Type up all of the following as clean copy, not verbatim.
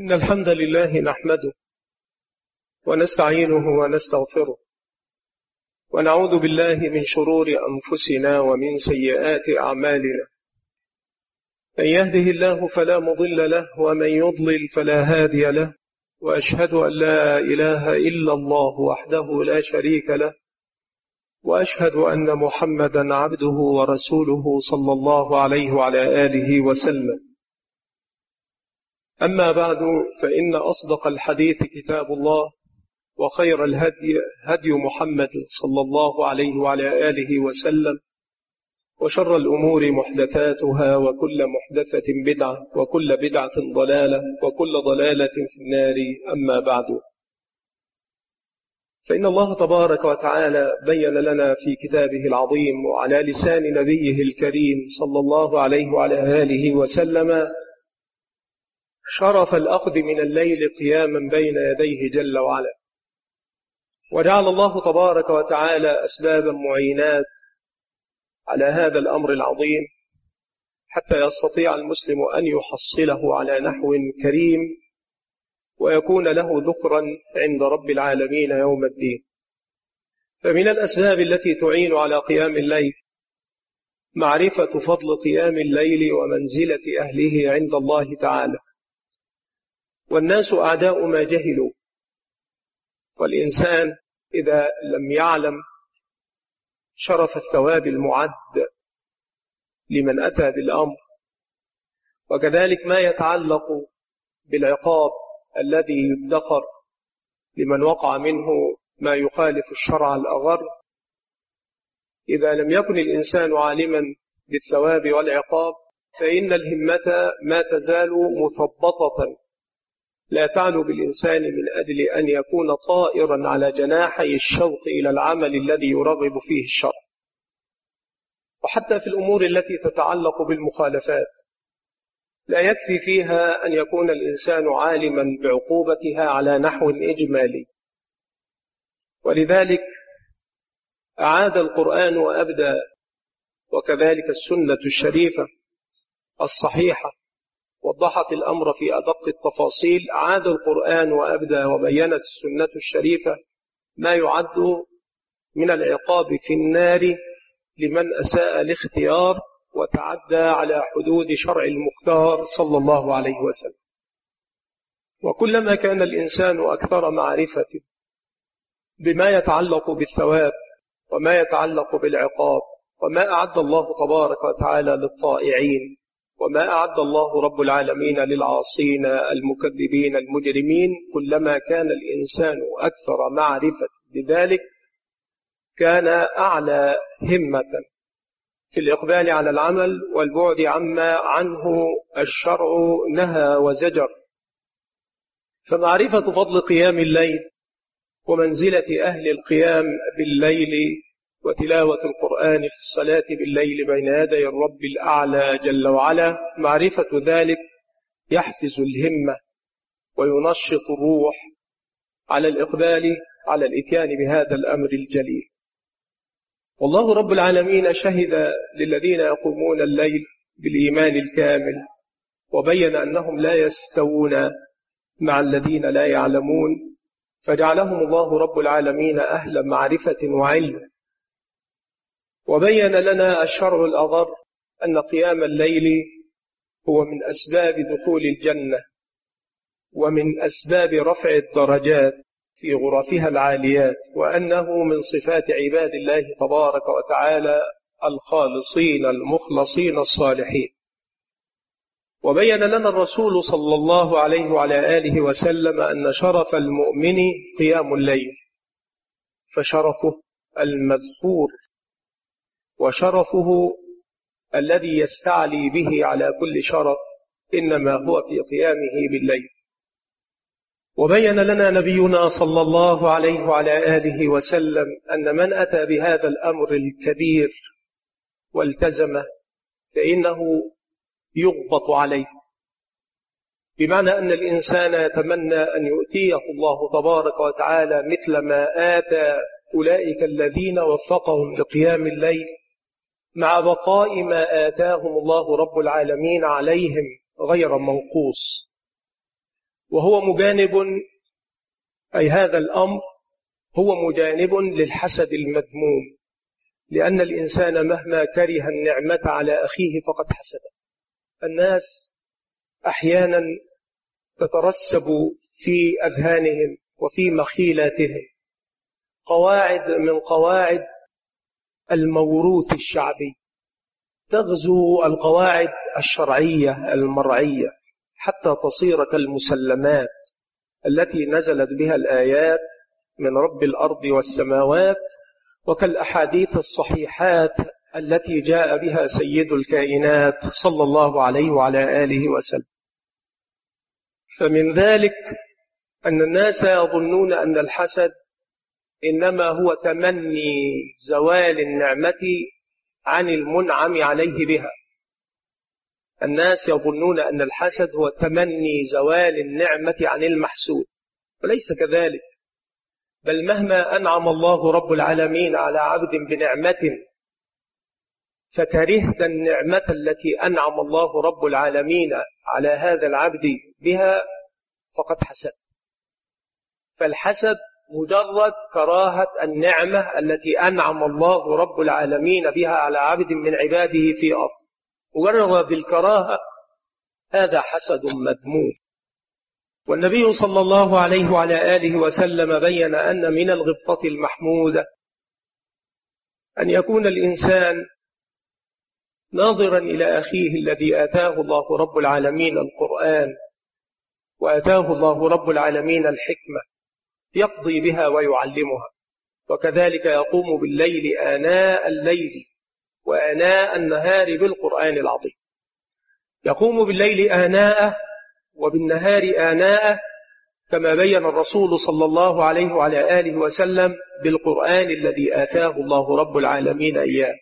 إن الحمد لله نحمده ونستعينه ونستغفره ونعوذ بالله من شرور أنفسنا ومن سيئات أعمالنا. من يهده الله فلا مضل له ومن يضلل فلا هادي له، وأشهد أن لا إله إلا الله وحده لا شريك له، وأشهد أن محمدا عبده ورسوله صلى الله عليه وعلى آله وسلم. أما بعد، فإن أصدق الحديث كتاب الله، وخير الهدي هدي محمد صلى الله عليه وعلى آله وسلم، وشر الأمور محدثاتها، وكل محدثة بدعة، وكل بدعة ضلالة، وكل ضلالة في النار. أما بعد، فإن الله تبارك وتعالى بين لنا في كتابه العظيم وعلى لسان نبيه الكريم صلى الله عليه وعلى آله وسلم شرف الأخذ من الليل قياما بين يديه جل وعلا، وجعل الله تبارك وتعالى أسبابا معينات على هذا الأمر العظيم حتى يستطيع المسلم أن يحصله على نحو كريم ويكون له ذكرا عند رب العالمين يوم الدين. فمن الأسباب التي تعين على قيام الليل معرفة فضل قيام الليل ومنزلة أهله عند الله تعالى. والناس أعداء ما جهلوا، والإنسان إذا لم يعلم شرف الثواب المعد لمن أتى بالأمر، وكذلك ما يتعلق بالعقاب الذي يدخر لمن وقع منه ما يخالف الشرع الأغر، إذا لم يكن الإنسان عالما بالثواب والعقاب فإن الهمة ما تزال مثبطة لا تعلو بالإنسان من أجل أن يكون طائرا على جناحي الشوق إلى العمل الذي يرغب فيه الشرع. وحتى في الأمور التي تتعلق بالمخالفات لا يكفي فيها أن يكون الإنسان عالما بعقوبتها على نحو إجمالي. ولذلك أعاد القرآن وأبدى، وكذلك السنة الشريفة الصحيحة وضحت الأمر في أدق التفاصيل. أعاد القرآن وأبدى وبينت السنة الشريفة ما يعد من العقاب في النار لمن أساء الاختيار وتعدى على حدود شرع المختار صلى الله عليه وسلم. وكلما كان الإنسان أكثر معرفة بما يتعلق بالثواب وما يتعلق بالعقاب وما أعد الله تبارك وتعالى للطائعين وما أعد الله رب العالمين للعاصين المكذبين المجرمين، كلما كان الإنسان أكثر معرفة بذلك كان أعلى همة في الإقبال على العمل والبعد عما عنه الشرع نهى وزجر. فمعرفة فضل قيام الليل ومنزلة أهل القيام بالليل وتلاوة القرآن في الصلاة بالليل بين يدي الرب الأعلى جل وعلا، معرفة ذلك يحفز الهمة وينشط الروح على الإقبال على الإتيان بهذا الأمر الجليل. والله رب العالمين شهد للذين يقومون الليل بالإيمان الكامل، وبين أنهم لا يستوون مع الذين لا يعلمون، فجعلهم الله رب العالمين أهل معرفة وعلم. وبين لنا الشرع الأغر أن قيام الليل هو من أسباب دخول الجنة ومن أسباب رفع الدرجات في غرفها العاليات، وأنه من صفات عباد الله تبارك وتعالى الخالصين المخلصين الصالحين. وبين لنا الرسول صلى الله عليه وعلى آله وسلم أن شرف المؤمن قيام الليل، فشرفه المذكور وشرفه الذي يستعلي به على كل شرف إنما هو في قيامه بالليل. وبين لنا نبينا صلى الله عليه وعلى آله وسلم أن من أتى بهذا الأمر الكبير والتزمه فإنه يغبط عليه، بمعنى أن الإنسان يتمنى أن يؤتيه الله تبارك وتعالى مثل ما آتى أولئك الذين وفقهم لقيام الليل، مع بقاء ما آتاهم الله رب العالمين عليهم غير منقوص. وهو مجانب، أي هذا الأمر هو مجانب للحسد المذموم، لأن الإنسان مهما كره النعمة على أخيه فقد حسده. الناس أحيانا تترسب في أذهانهم وفي مخيلاتهم قواعد من قواعد الموروث الشعبي تغزو القواعد الشرعية المرعية حتى تصير كالمسلمات التي نزلت بها الآيات من رب الأرض والسماوات، وكالأحاديث الصحيحات التي جاء بها سيد الكائنات صلى الله عليه وعلى آله وسلم. فمن ذلك أن الناس يظنون أن الحسد إنما هو تمني زوال النعمة عن المنعم عليه بها. الناس يظنون أن الحسد هو تمني زوال النعمة عن المحسود، وليس كذلك، بل مهما أنعم الله رب العالمين على عبد بنعمة فكرهت النعمة التي أنعم الله رب العالمين على هذا العبد بها فقد حسد. فالحسد مجرد كراهة النعمة التي أنعم الله رب العالمين بها على عبد من عباده في أرض، مجرد الكراهة، هذا حسد مذموم. والنبي صلى الله عليه وعلى آله وسلم بين أن من الغبطة المحمودة أن يكون الإنسان ناظرا إلى أخيه الذي آتاه الله رب العالمين القرآن وآتاه الله رب العالمين الحكمة يقضي بها ويعلمها، وكذلك يقوم بالليل آناء الليل وآناء النهار بالقرآن العظيم. يقوم بالليل آناءه وبالنهار آناءه، كما بين الرسول صلى الله عليه وعلى آله وسلم بالقرآن الذي آتاه الله رب العالمين إياه.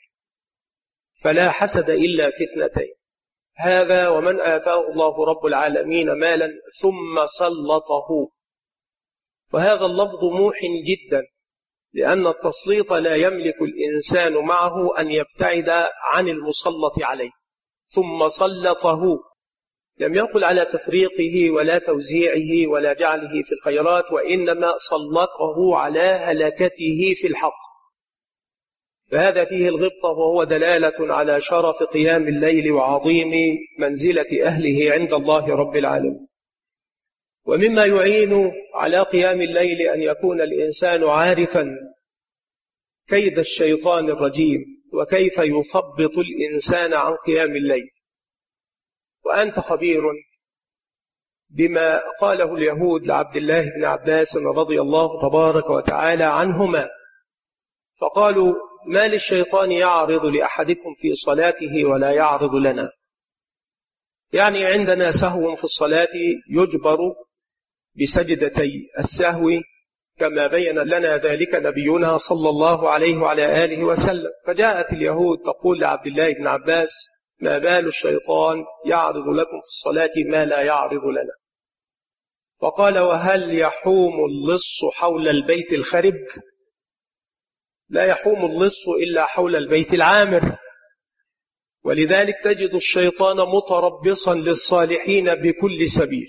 فلا حسد إلا في اثنتين: هذا ومن آتاه الله رب العالمين مالا ثم سلطه. وهذا اللفظ موح جدا، لأن التسليط لا يملك الإنسان معه أن يبتعد عن المسلط عليه. ثم سلطه لم يقل على تفريقه ولا توزيعه ولا جعله في الخيرات، وإنما سلطه على هلكته في الحق. فهذا فيه الغبطة، وهو دلالة على شرف قيام الليل وعظيم منزلة أهله عند الله رب العالمين. ومما يعين على قيام الليل أن يكون الإنسان عارفا كيد الشيطان الرجيم وكيف يثبط الإنسان عن قيام الليل. وأنت خبير بما قاله اليهود لعبد الله بن عباس رضي الله تبارك وتعالى عنهما، فقالوا: ما للشيطان يعرض لأحدكم في صلاته ولا يعرض لنا؟ يعني عندنا سهو في الصلاة يجبر بسجدتي السهو، كما بين لنا ذلك نبينا صلى الله عليه وعلى آله وسلم. فجاءت اليهود تقول لعبد الله بن عباس: ما بال الشيطان يعرض لكم في الصلاة ما لا يعرض لنا؟ فقال: وهل يحوم اللص حول البيت الخرب؟ لا يحوم اللص إلا حول البيت العامر. ولذلك تجد الشيطان متربصا للصالحين بكل سبيل،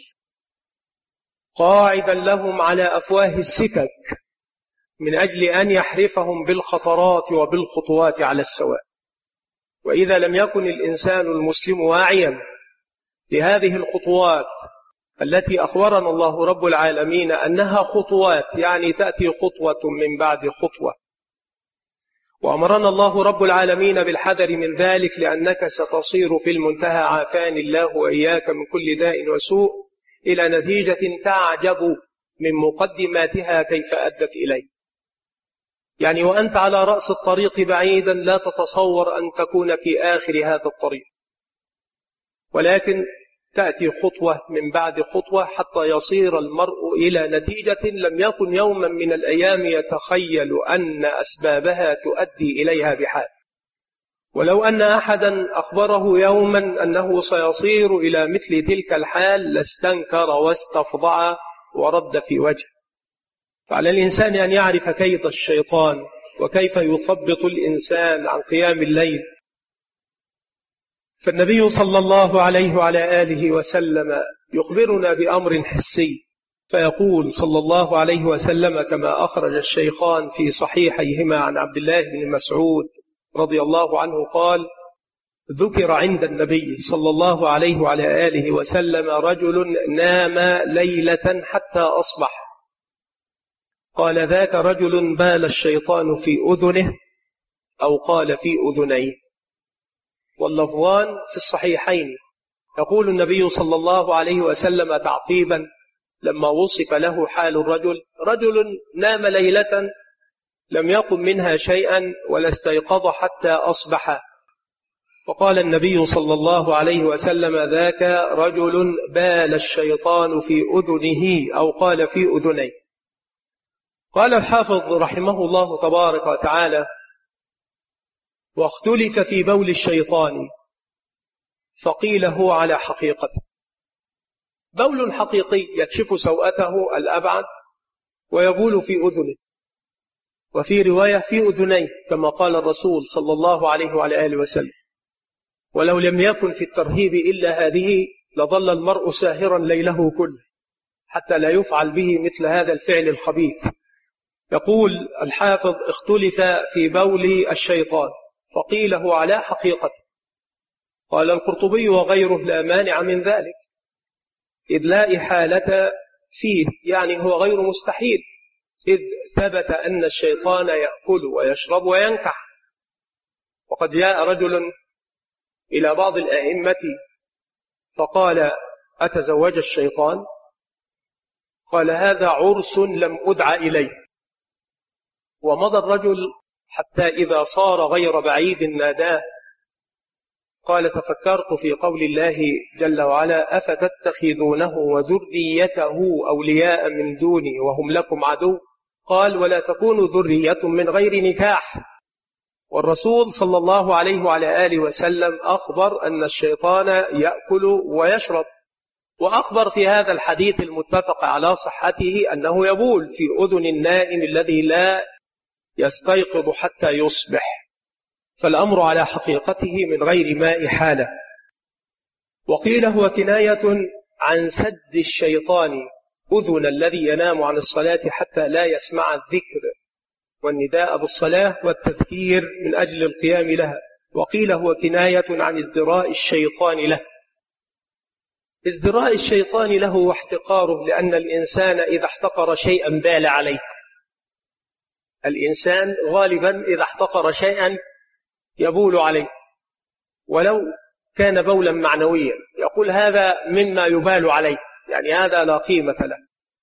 قاعدا لهم على أفواه السكك من أجل أن يحرفهم بالخطرات وبالخطوات على السواء. وإذا لم يكن الإنسان المسلم واعيا لهذه الخطوات التي أخبرنا الله رب العالمين أنها خطوات، يعني تأتي خطوة من بعد خطوة، وأمرنا الله رب العالمين بالحذر من ذلك، لأنك ستصير في المنتهى عافاني الله وإياك من كل داء وسوء إلى نتيجة تعجب من مقدماتها كيف أدت إليه. يعني وأنت على رأس الطريق بعيدا لا تتصور أن تكون في آخر هذا الطريق، ولكن تأتي خطوة من بعد خطوة حتى يصير المرء إلى نتيجة لم يكن يوما من الأيام يتخيل أن أسبابها تؤدي إليها بحال. ولو أن أحدا أخبره يوما أنه سيصير إلى مثل تلك الحال لاستنكر واستفضع ورد في وجه. فعلى الإنسان أن يعرف كيد الشيطان وكيف يثبط الإنسان عن قيام الليل. فالنبي صلى الله عليه وعلى آله وسلم يخبرنا بأمر حسي، فيقول صلى الله عليه وسلم كما أخرج الشيخان في صحيحيهما عن عبد الله بن مسعود رضي الله عنه قال: ذكر عند النبي صلى الله عليه وعلى آله وسلم رجل نام ليلة حتى أصبح، قال: ذاك رجل بال الشيطان في أذنه، أو قال في أذنيه، واللفظان في الصحيحين. يقول النبي صلى الله عليه وسلم تعقيبا لما وصف له حال الرجل: رجل نام ليلة لم يقم منها شيئا ولا استيقظ حتى أصبح، وقال النبي صلى الله عليه وسلم: ذاك رجل بال الشيطان في أذنه، أو قال في أذنيه. قال الحافظ رحمه الله تبارك وتعالى: واختلف في بول الشيطان، فقيل هو على حقيقته. بول حقيقي يكشف سوءته الأبعد ويبول في أذنه، وفي رواية في أذنيه كما قال الرسول صلى الله عليه وعلى آله وسلم. ولو لم يكن في الترهيب إلا هذه لظل المرء ساهرا ليله كله حتى لا يفعل به مثل هذا الفعل الخبيث. يقول الحافظ: اختلف في بول الشيطان، فقيل هو على حقيقته. قال القرطبي وغيره: لا مانع من ذلك، إذ لا إحالة فيه، يعني هو غير مستحيل، إذ ثبت أن الشيطان يأكل ويشرب وينكح. وقد جاء رجل إلى بعض الأئمة فقال: أتزوج الشيطان؟ قال: هذا عرس لم أدع إليه. ومضى الرجل حتى إذا صار غير بعيد ناداه، قال: تفكرت في قول الله جل وعلا: أفتتخذونه وذريته أولياء من دوني وهم لكم عدو. قال: ولا تكون ذرية من غير نكاح. والرسول صلى الله عليه وعلى آله وسلم أخبر أن الشيطان يأكل ويشرب، وأخبر في هذا الحديث المتفق على صحته أنه يبول في أذن النائم الذي لا يستيقظ حتى يصبح، فالأمر على حقيقته من غير ما إحالة. وقيل هو كناية عن سد الشيطان أذن الذي ينام عن الصلاة حتى لا يسمع الذكر والنداء بالصلاة والتذكير من أجل القيام لها. وقيل هو كناية عن ازدراء الشيطان له. ازدراء الشيطان له واحتقاره، لأن الإنسان إذا احتقر شيئا بال عليه. الإنسان غالبا إذا احتقر شيئا يبول عليه، ولو كان بولا معنويا يقول هذا مما يبال عليه، يعني هذا لا قيمة له.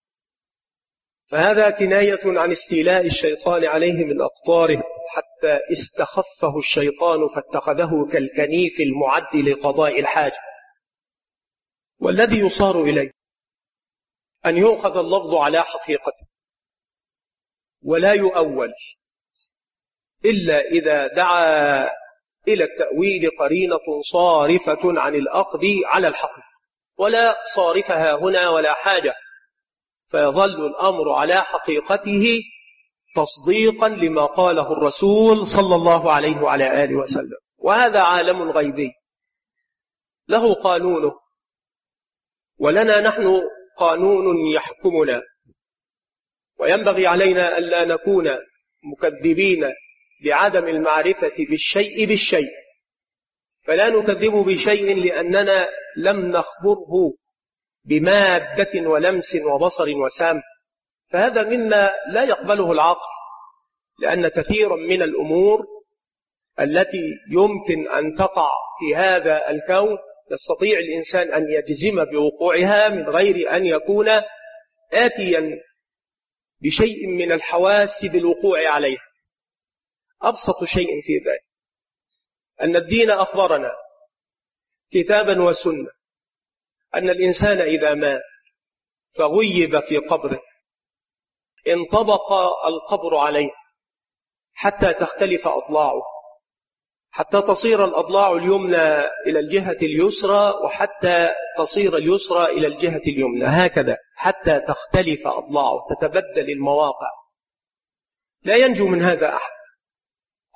فهذا كناية عن استيلاء الشيطان عليه من أقطاره حتى استخفه الشيطان فاتخذه كالكنيف المعد لقضاء الحاجة. والذي يصار إليه أن يؤخذ اللفظ على حقيقته ولا يؤول إلا إذا دعا إلى التأويل قرينة صارفة عن الأخذ على الحقيقة، ولا صارفها هنا ولا حاجة، فيظل الأمر على حقيقته تصديقا لما قاله الرسول صلى الله عليه وعلى آله وسلم. وهذا عالم غيبي له قانونه، ولنا نحن قانون يحكمنا، وينبغي علينا ألا نكون مكذبين بعدم المعرفة بالشيء بالشيء، فلا نكذب بشيء لأننا لم نخبره بمادة ولمس وبصر وسام، فهذا مما لا يقبله العقل، لأن كثيرا من الأمور التي يمكن أن تقع في هذا الكون يستطيع الإنسان أن يجزم بوقوعها من غير أن يكون آتيا بشيء من الحواس بالوقوع عليها. أبسط شيء في ذلك أن الدين أخبرنا كتابا وسنة أن الإنسان إذا مات فغيب في قبره انطبق القبر عليه حتى تختلف أضلاعه، حتى تصير الأضلاع اليمنى إلى الجهة اليسرى، وحتى تصير اليسرى إلى الجهة اليمنى، هكذا حتى تختلف أضلاعه، تتبدل المواقع. لا ينجو من هذا أحد.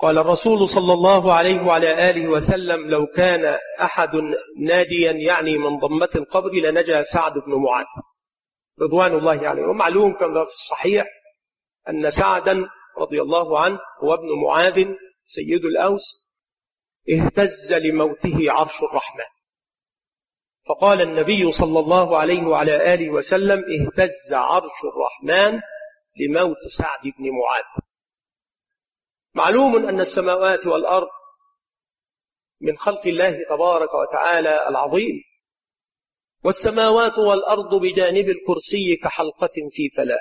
قال الرسول صلى الله عليه وعلى آله وسلم: لو كان أحد ناجيا يعني من ضمة القبر لنجا سعد بن معاذ رضوان الله عليه. ومعلوم كما في الصحيح أن سعدا رضي الله عنه هو ابن معاذ سيد الأوس اهتز لموته عرش الرحمن، فقال النبي صلى الله عليه وعلى آله وسلم: اهتز عرش الرحمن لموت سعد بن معاذ. معلوم أن السماوات والأرض من خلق الله تبارك وتعالى العظيم، والسماوات والأرض بجانب الكرسي كحلقة في فلاة،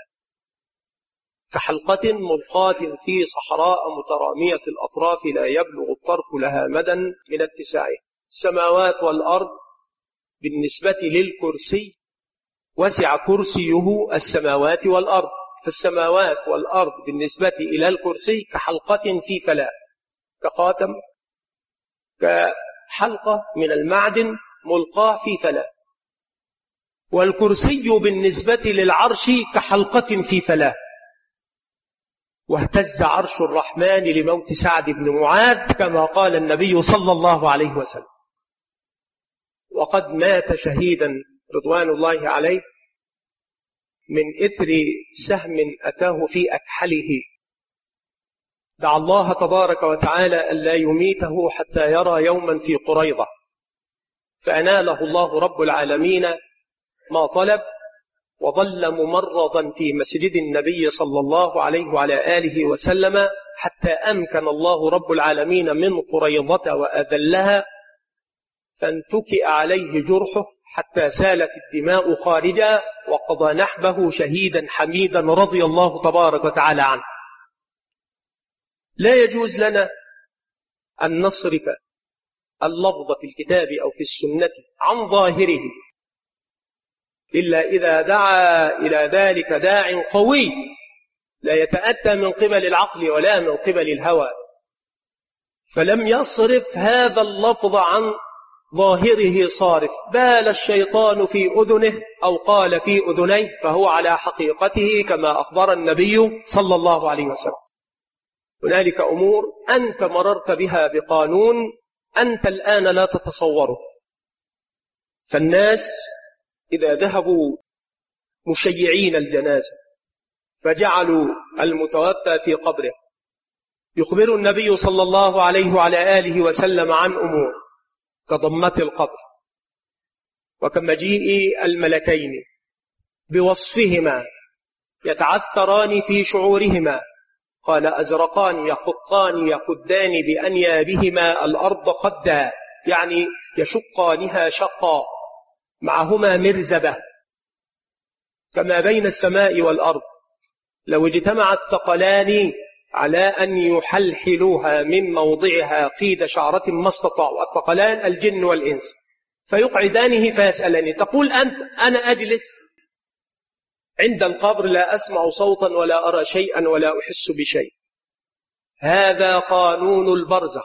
كحلقة ملقاة في صحراء مترامية الأطراف لا يبلغ الطرف لها مدى من اتساعه. السماوات والأرض بالنسبة للكرسي وسع كرسيه السماوات والأرض، فالسماوات والأرض بالنسبة إلى الكرسي كحلقة في فلاة، كخاتم، كحلقة من المعدن ملقاة في فلاة. والكرسي بالنسبة للعرش كحلقة في فلاة. واهتز عرش الرحمن لموت سعد بن معاذ كما قال النبي صلى الله عليه وسلم. وقد مات شهيدا رضوان الله عليه من إثر سهم أتاه في أكحله. دعا الله تبارك وتعالى ألا يميته حتى يرى يوما في قريضة، فأناله الله رب العالمين ما طلب، وظل ممرضا في مسجد النبي صلى الله عليه وعلى آله وسلم حتى أمكن الله رب العالمين من قريضة وأذلها، فانتكئ عليه جرحه حتى سالت الدماء خارجا، وقضى نحبه شهيدا حميدا رضي الله تبارك وتعالى عنه. لا يجوز لنا أن نصرف اللفظ في الكتاب أو في السنة عن ظاهره إلا إذا دعا إلى ذلك داع قوي لا يتأتى من قبل العقل ولا من قبل الهوى. فلم يصرف هذا اللفظ عن ظاهره صارف، بال الشيطان في أذنه أو قال في أذنيه، فهو على حقيقته كما أخبر النبي صلى الله عليه وسلم. هنالك أمور أنت مررت بها بقانون أنت الآن لا تتصوره. فالناس إذا ذهبوا مشيعين الجنازة فجعلوا المتوفى في قبره، يخبر النبي صلى الله عليه وعلى آله وسلم عن أمور كضمة القبر، وكمجيء الملكين بوصفهما يتعثران في شعورهما، قال: أزرقان يخطان يخدان بأنيابهما الأرض قدا، يعني يشقانها شقا، معهما مرزبة كما بين السماء والأرض، لو اجتمع الثقلان على أن يحلحلوها من موضعها قيد شعرة ما استطاعوا، الثقلان الجن والإنس، فيقعدانه فيسألني، تقول أنت أنا أجلس عند القبر لا أسمع صوتا ولا أرى شيئا ولا أحس بشيء. هذا قانون البرزخ،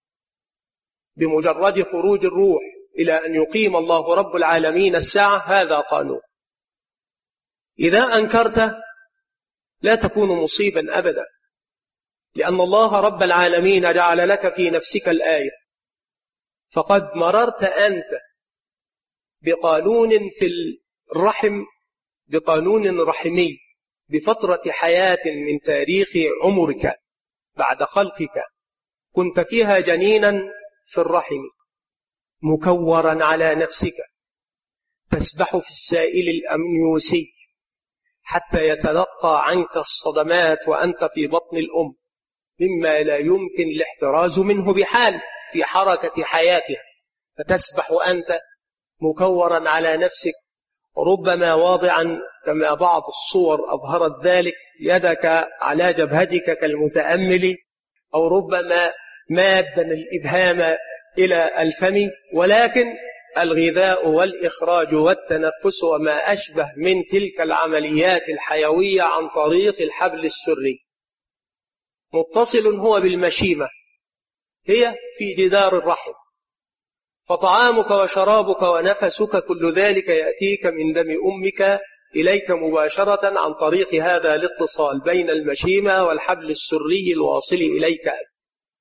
بمجرد خروج الروح إلى أن يقيم الله رب العالمين الساعة، هذا قانون. إذا أنكرت لا تكون مصيبا أبدا، لأن الله رب العالمين جعل لك في نفسك الآية. فقد مررت أنت بقانون في الرحم، بقانون رحمي، بفترة حياة من تاريخ عمرك بعد خلقك كنت فيها جنينا في الرحم مكورا على نفسك، تسبح في السائل الأمنيوسي حتى يتلقى عنك الصدمات وأنت في بطن الأم، مما لا يمكن الاحتراز منه بحال في حركة حياتها، فتسبح أنت مكورا على نفسك، ربما واضعا كما بعض الصور أظهرت ذلك يدك على جبهتك كالمتأمل، أو ربما مادا الإبهام إلى الفم، ولكن الغذاء والإخراج والتنفس وما أشبه من تلك العمليات الحيوية عن طريق الحبل السري، متصل هو بالمشيمة، هي في جدار الرحم، فطعامك وشرابك ونفسك كل ذلك يأتيك من دم أمك إليك مباشرة عن طريق هذا الاتصال بين المشيمة والحبل السري الواصل إليك.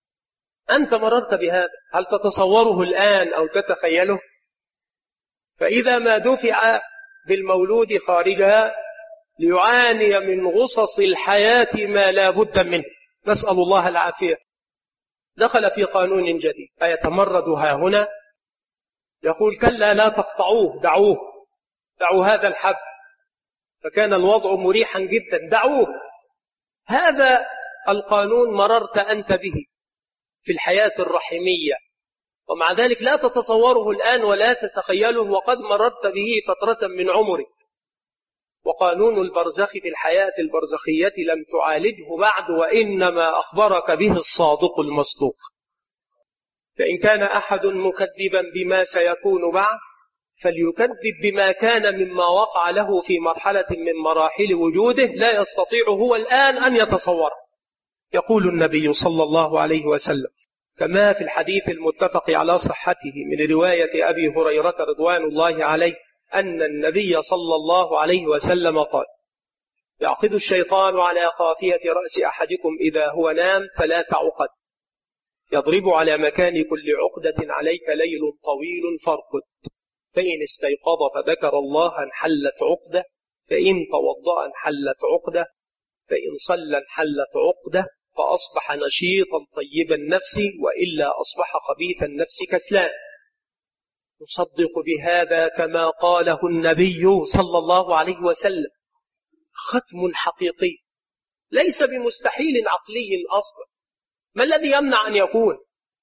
أنت مررت بهذا، هل تتصوره الآن أو تتخيله؟ فإذا ما دفع بالمولود خارجها ليعاني من غصص الحياة ما لا بد منه، نسأل الله العافية، دخل في قانون جديد أيتمرد ها هنا؟ يقول كلا لا تقطعوه، دعوا هذا الحب، فكان الوضع مريحا جدا، دعوه. هذا القانون مررت أنت به في الحياة الرحمية، ومع ذلك لا تتصوره الآن ولا تتخيله، وقد مررت به فترة من عمرك. وقانون البرزخ في الحياة البرزخية لم تعالجه بعد، وإنما أخبرك به الصادق المصدوق. فإن كان أحد مكذبا بما سيكون بعد فليكذب بما كان مما وقع له في مرحلة من مراحل وجوده لا يستطيع هو الآن أن يتصوره. يقول النبي صلى الله عليه وسلم كما في الحديث المتفق على صحته من رواية أبي هريرة رضوان الله عليه أن النبي صلى الله عليه وسلم قال: يعقد الشيطان على قافية رأس أحدكم إذا هو نام 3 عقد، يضرب على مكان كل عقدة عليك ليل طويل فارقد، فإن استيقظ فذكر الله انحلت عقدة، فإن توضأ انحلت عقدة، فإن صلى انحلت عقدة، فأصبح نشيطا طيب النفس، وإلا أصبح خبيث النفس كسلان. نصدق بهذا كما قاله النبي صلى الله عليه وسلم، ختم حقيقي ليس بمستحيل عقلي أصلا. ما الذي يمنع أن يكون؟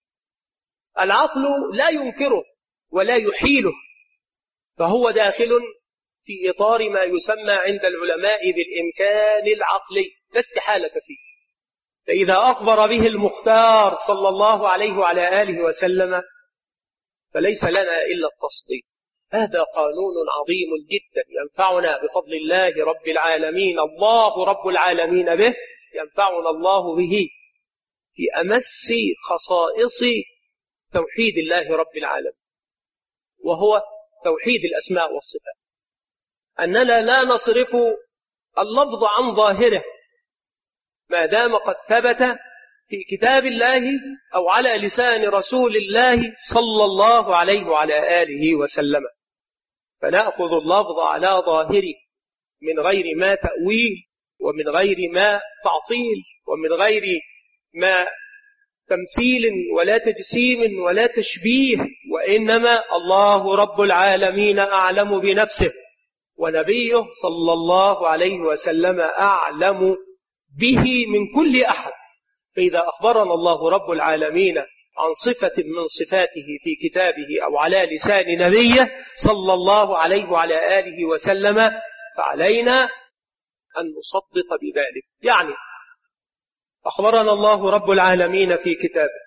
العقل لا ينكره ولا يحيله، فهو داخل في إطار ما يسمى عند العلماء بالإمكان العقلي، لا استحالة فيه. فإذا أخبر به المختار صلى الله عليه وعلى آله وسلم فليس لنا إلا التصديق. هذا قانون عظيم جدا ينفعنا بفضل الله رب العالمين، الله رب العالمين به، ينفعنا الله به في أمس خصائص توحيد الله رب العالمين، وهو توحيد الأسماء والصفات، أننا لا نصرف اللفظ عن ظاهره ما دام قد ثبت في كتاب الله أو على لسان رسول الله صلى الله عليه وعلى آله وسلم، فنأخذ اللفظ على ظاهره من غير ما تأويل ومن غير ما تعطيل ومن غير ما تمثيل ولا تجسيم ولا تشبيه، وإنما الله رب العالمين أعلم بنفسه، ونبيه صلى الله عليه وسلم أعلم به من كل أحد. فإذا أخبرنا الله رب العالمين عن صفة من صفاته في كتابه أو على لسان نبيه صلى الله عليه وعلى آله وسلم فعلينا أن نصدق بذلك. يعني أخبرنا الله رب العالمين في كتابه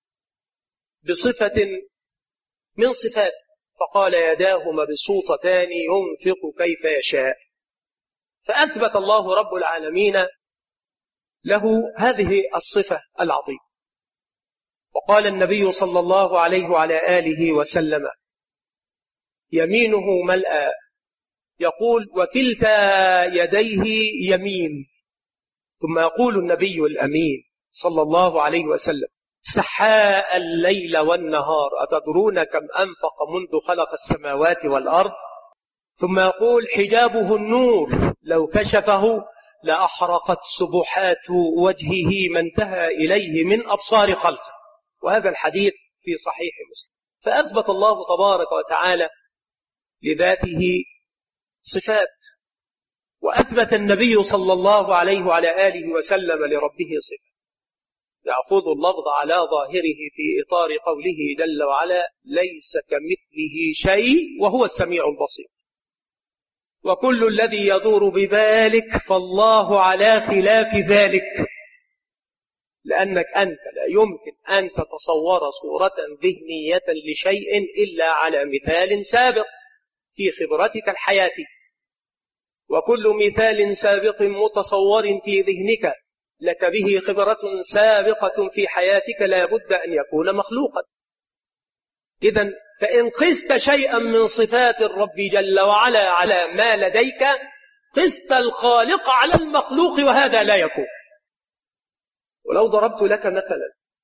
بصفة من صفات، فقال: يداه مبسوطتان ينفق كيف يشاء، فأثبت الله رب العالمين له هذه الصفة العظيمة. وقال النبي صلى الله عليه وعلى آله وسلم: يمينه ملأى، يقول: وكلتا يديه يمين. ثم يقول النبي الأمين صلى الله عليه وسلم: سحاء الليل والنهار، أتدرون كم أنفق منذ خلق السماوات والأرض؟ ثم يقول: حجابه النور، لو كشفه لأحرقت سبحات وجهه ما انتهى إليه من أبصار خلقه. وهذا الحديث في صحيح مسلم. فأثبت الله تبارك وتعالى لذاته صفات، وأثبت النبي صلى الله عليه وعلى آله وسلم لربه صفة. يأخذ اللفظ على ظاهره في إطار قوله جل وعلا: ليس كمثله شيء وهو السميع البصير. وكل الذي يدور بذلك فالله على خلاف ذلك، لأنك أنت لا يمكن أن تتصور صورة ذهنية لشيء إلا على مثال سابق في خبرتك الحياتية، وكل مثال سابق متصور في ذهنك لك به خبرة سابقة في حياتك لا بد أن يكون مخلوقا. إذن فإن قست شيئا من صفات الرب جل وعلا على ما لديك قست الخالق على المخلوق، وهذا لا يكون. ولو ضربت لك مثلا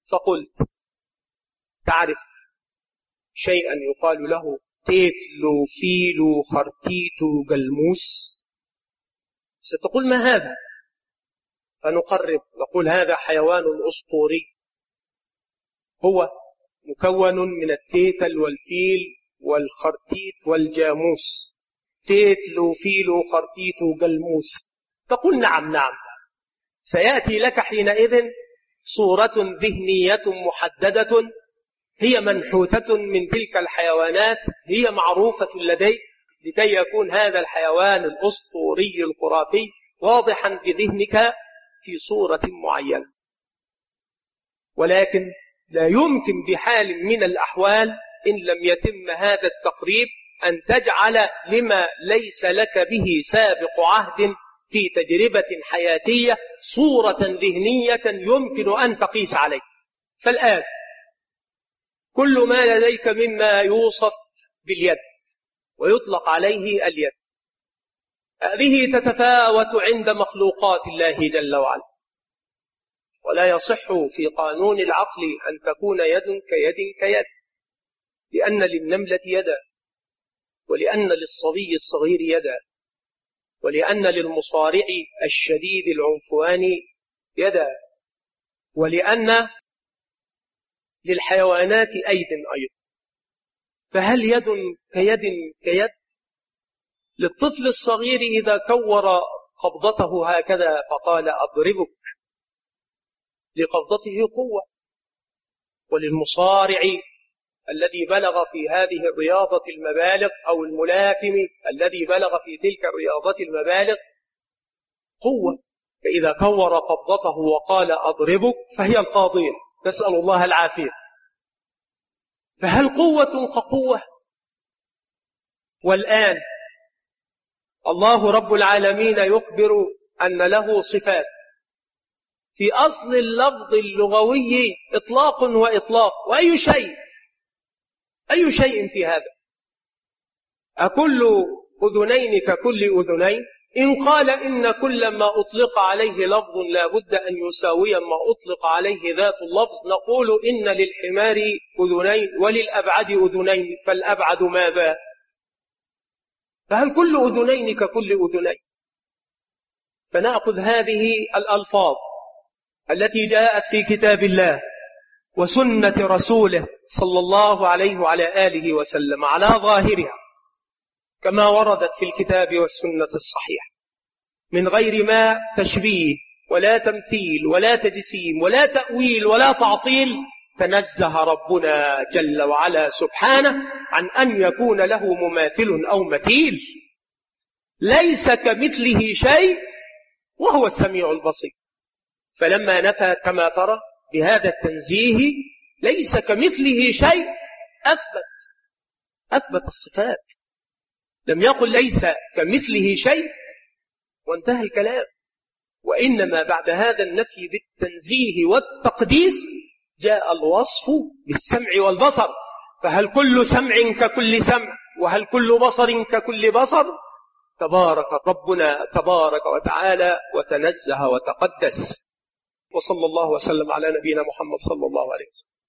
فقلت: تعرف شيئا يقال له تيتلو فيلو خرتيتو جلموس؟ ستقول: ما هذا؟ فنقرب نقول: هذا حيوان أسطوري، هو مكون من التيتل والفيل والخرتيت والجاموس. تيتلو فيلو خرتيتو جلموس. تقول: نعم نعم. سيأتي لك حينئذ صورة ذهنية محددة هي منحوتة من تلك الحيوانات، هي معروفة لديك، لكي يكون هذا الحيوان الأسطوري الخرافي واضحا بذهنك في صورة معينة. ولكن لا يمكن بحال من الأحوال إن لم يتم هذا التقريب أن تجعل لما ليس لك به سابق عهد في تجربة حياتية صورة ذهنية يمكن أن تقيس عليه. فالآن كل ما لديك مما يوصف باليد ويطلق عليه اليد، هذه تتفاوت عند مخلوقات الله جل وعلا، ولا يصح في قانون العقل أن تكون يد كيد، لأن للنملة يدا، ولأن للصبي الصغير يدا، ولأن للمصارع الشديد العنفوان يدا، ولأن للحيوانات أيد أيضا. فهل يد كيد؟ للطفل الصغير إذا كور قبضته هكذا فقال أضربك لقبضته قوة، وللمصارع الذي بلغ في هذه الرياضة المبالغ أو الملاكم الذي بلغ في تلك الرياضة المبالغ قوة، فإذا كور قبضته وقال أضربك فهي القاضية، نسأل الله العافية. فهل قوة كقوة؟ والآن الله رب العالمين يخبر أن له صفات. في أصل اللفظ اللغوي إطلاق وإطلاق، وأي شيء في هذا؟ أكل أذنين ككل أذنين؟ إن قال إن كل ما أطلق عليه لفظ لا بد أن يساوي ما أطلق عليه ذات اللفظ، نقول إن للحمار أذنين وللأبعد أذنين، فالأبعد ماذا؟ فهل كل أذنين ككل أذنين؟ فنأخذ هذه الألفاظ التي جاءت في كتاب الله وسنة رسوله صلى الله عليه وعلى آله وسلم على ظاهرها كما وردت في الكتاب والسنة الصحيحة، من غير ما تشبيه ولا تمثيل ولا تجسيم ولا تأويل ولا تعطيل. تنزه ربنا جل وعلا سبحانه عن أن يكون له مماثل أو مثيل، ليس كمثله شيء وهو السميع البصير. فلما نفى كما ترى بهذا التنزيه ليس كمثله شيء أثبت الصفات، لم يقل ليس كمثله شيء وانتهى الكلام. وإنما بعد هذا النفي بالتنزيه والتقديس جاء الوصف بالسمع والبصر. فهل كل سمع ككل سمع؟ وهل كل بصر ككل بصر؟ تبارك ربنا تبارك وتعالى وتنزه وتقدس. وصلى الله وسلم على نبينا محمد صلى الله عليه وسلم.